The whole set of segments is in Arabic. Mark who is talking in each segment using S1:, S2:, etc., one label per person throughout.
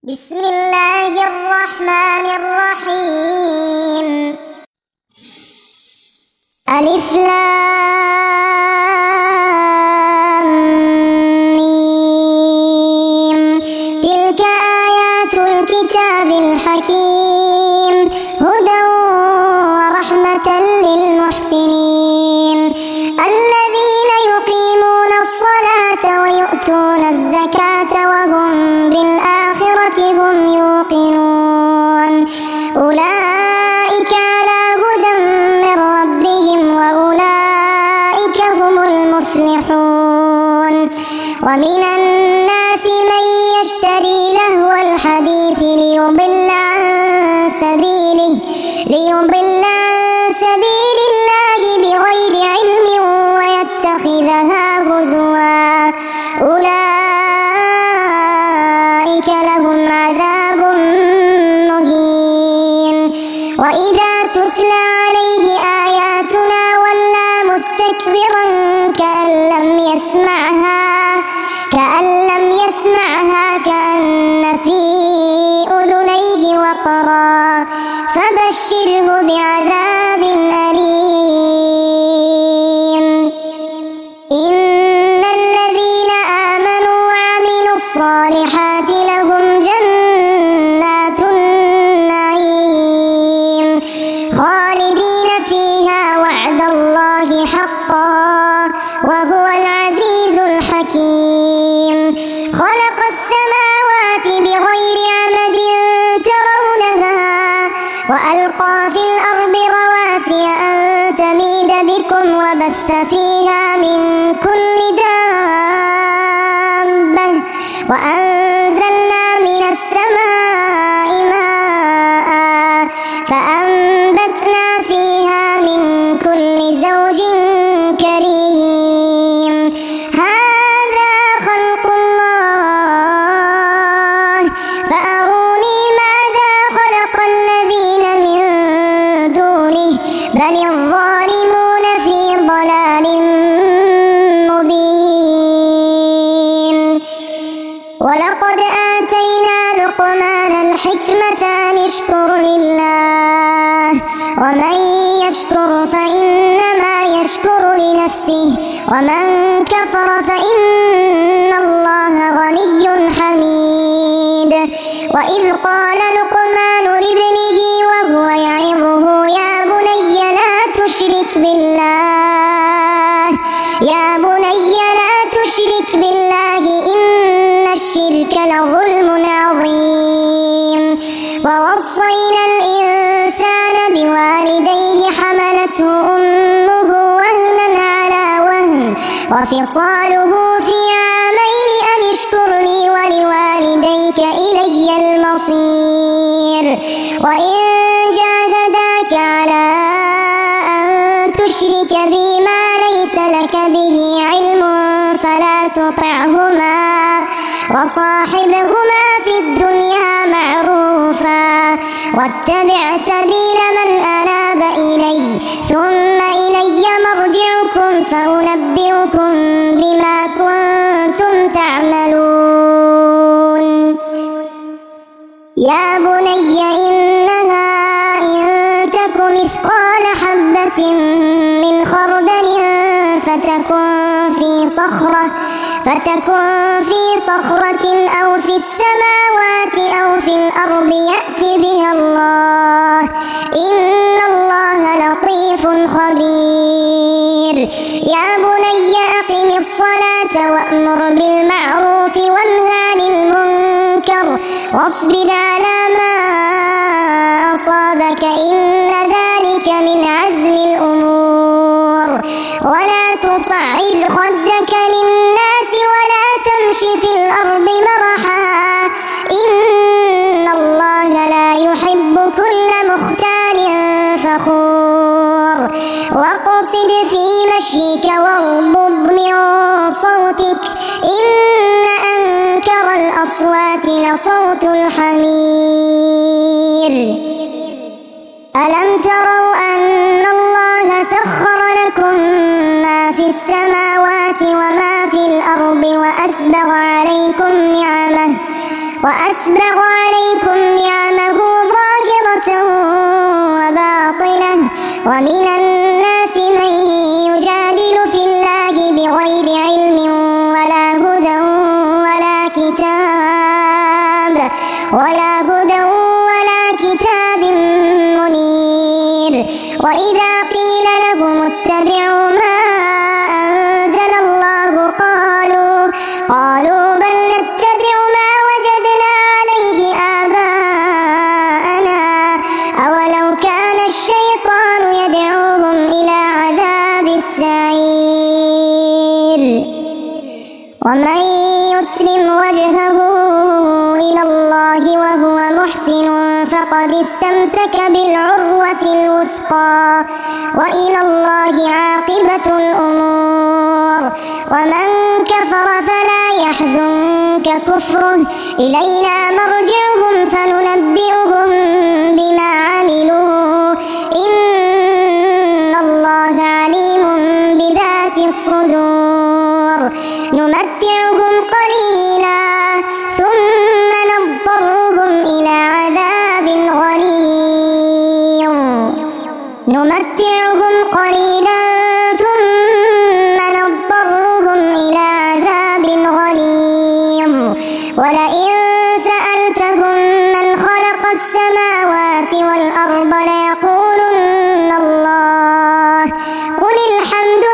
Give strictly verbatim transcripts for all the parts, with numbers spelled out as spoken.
S1: بسم الله الرحمن الرحيم. ألف لام ميم. تلك آيات الكتاب الحكيم هدى ورحمة للمحسنين الذين يقيمون الصلاة ويؤتون الزكاة وهم بالآخرة هم يوقنون أولئك على هدى من ربهم وأولئك هم المفلحون. ومن الناس من يشتري لهو الحديث ليضل عن سبيله ليضل عن سبيل الله بغير علم ويتخذها هزوا أولئك لهم عذاب مهين. وإذا تتلى عليه آياتنا ولى مستكبرا كأن لم يسمعها كأن لم يسمعها كأن في أذنيه وقرا فبشره بعذاب أليم. إن الذين آمنوا وعملوا الصالحات لهم جنات النعيم خالدين فيها وعد الله حقا وهو العزيز الحكيم. خلق السماوات بغير عمد ترونها وألقى في الأرض رواسي أن تميد بكم وبث فيها من كل دابة وأنزلنا من السماء ماء فأنبتنا فيها من كل زوج كريم. هذا خلق الله فأروني ماذا خلق الذين من دونه بل الظالمون في ضلال مبين. ولقد آتينا لقمان الحكمة أن اشكر لله ومن يشكر فإنما يشكر لنفسه ومن كفر فإن الله غني حميد. وإذ قال لقمان لابنه وهو يعظه يا بني لا تشرك بالله يا بني لا تشرك بالله إن الشرك لظلم عظيم. ووصينا الإنسان بوالديه حملته أمه وهنا على وهن وفصاله في عامين أن اشكر لي ولوالديك إلي المصير. وإن جاهداك على أن تشرك بي ما ليس لك به علم فلا تطعهما وصاحبهما في الدنيا معروفا واتبع سبيل من أناب إلي ثم إلي مرجعكم فأنبئكم بما كنتم تعملون. يا بني إنها إن تك مثقال حبة من خردل فتكن في صخرة فتكن في صخرة أو في السماوات أو في الأرض يأت بها الله إن الله لطيف خبير. يا بني أقم الصلاة وأمر بالمعروف وانه عن المنكر واصبر على ما أصابك إن ذلك من عزم الأمور. ولا تصعر خدك للناس ولا تمش في الأرض مرحا إن الله لا يحب كل مختال فخور. واقصد في مشيك واغضض من صوتك إن أنكر الأصوات لصوت الحمير. ألم تروا أن الله سخر لكم ما في السماوات وما في الأرض وأسبغ عليكم نعمه وأسبغ وأسبغ عليكم نعمه ظاهرة وباطنة ومن الناس من يجادل في الله بغير علم ولا هدى ولا كتاب ولا هدى ولا كتاب منير. وإذا قيل لهم اتبعوا ما أنزل الله قالوا قالوا بل نتبع ما وجدنا عليه آباءنا أولو كان الشيطان يدعوهم إلى عذاب السعير. ومن يسلم وجهه إلى الله وهو محسن فقد استمسك بالعروة الوثقى وإلى الله عاقبة الأمور. ومن كفر فلا يحزنك كفره إلينا مرجعهم فننبئهم بما عملوا إن الله عليم بذات الصدور. نمتعهم قليلا ثم نضطرهم إلى عذاب غليظ نمتعهم قليلا ثم نضطرهم إلى عذاب غليظ. ولئن سألتهم من خلق السماوات والأرض ليقولن الله قل الحمد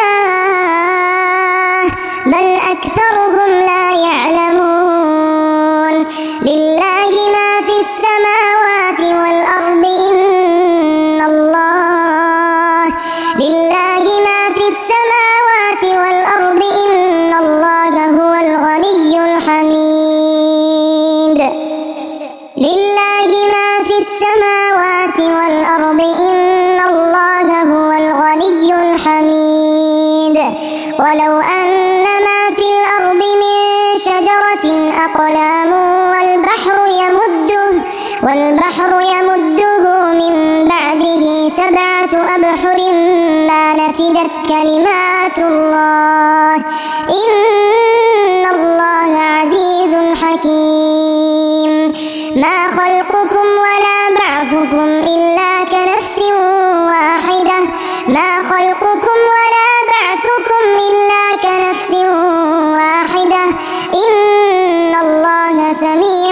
S1: لله بل أكثرهم لا يعلمون. لله ما في السماوات والأرض إن الله لله ما في السماوات والأرض إن الله هو الغني الحميد. لله ما في السماوات والأرض إن الله هو الغني الحميد. ولو أن ما في الأرض من شجرة أقلام والبحر يمده والبحر يمده من بعده سبعة أبحر ما نفدت كلمات الله إن الله عزيز حكيم. ما خلقكم ولا بعثكم إلا كنفس واحدة ما خلقكم ولا بعثكم إلا كنفس واحدة إن الله سميع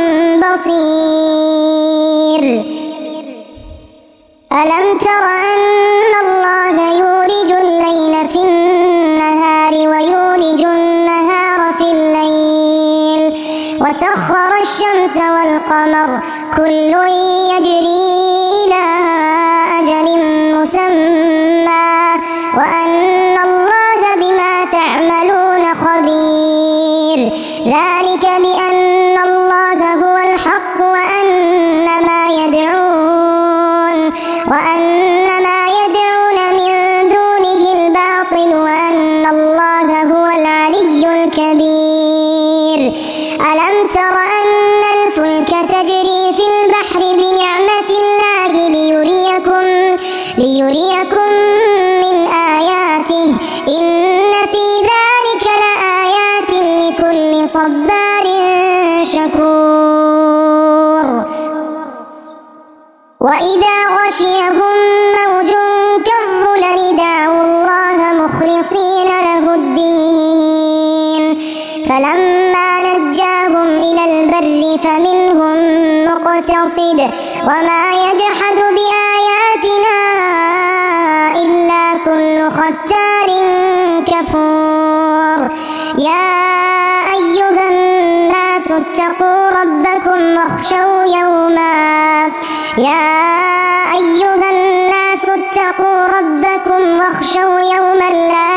S1: بصير. ألم تر أن الله يولج الليل في النهار ويولج النهار في الليل وسخر الشمس والقمر كل يجري إلى أجل مسمى وأن الله بما تعملون خبير. ذلك بأن الله هو الحق وأن ما يدعون وأن ما يدعون من دونه الباطل وأن الله هو العلي الكبير. ألم تر أن الفلك تجري في البحر بنعمة الله ليريكم ليريكم من آياته إن في ذلك لآيات لكل صبار شكور. وإذا غشيهم موج كالظلل دعوا الله مخلصين له الدين فلما نجاهم إلى البر فمنهم مقتصد وما يجحد بآياتنا إلا كل ختار كفور. يا أيها الناس اتقوا ربكم واخشوا يوما يا أيها الناس اتقوا ربكم واخشوا يوما لا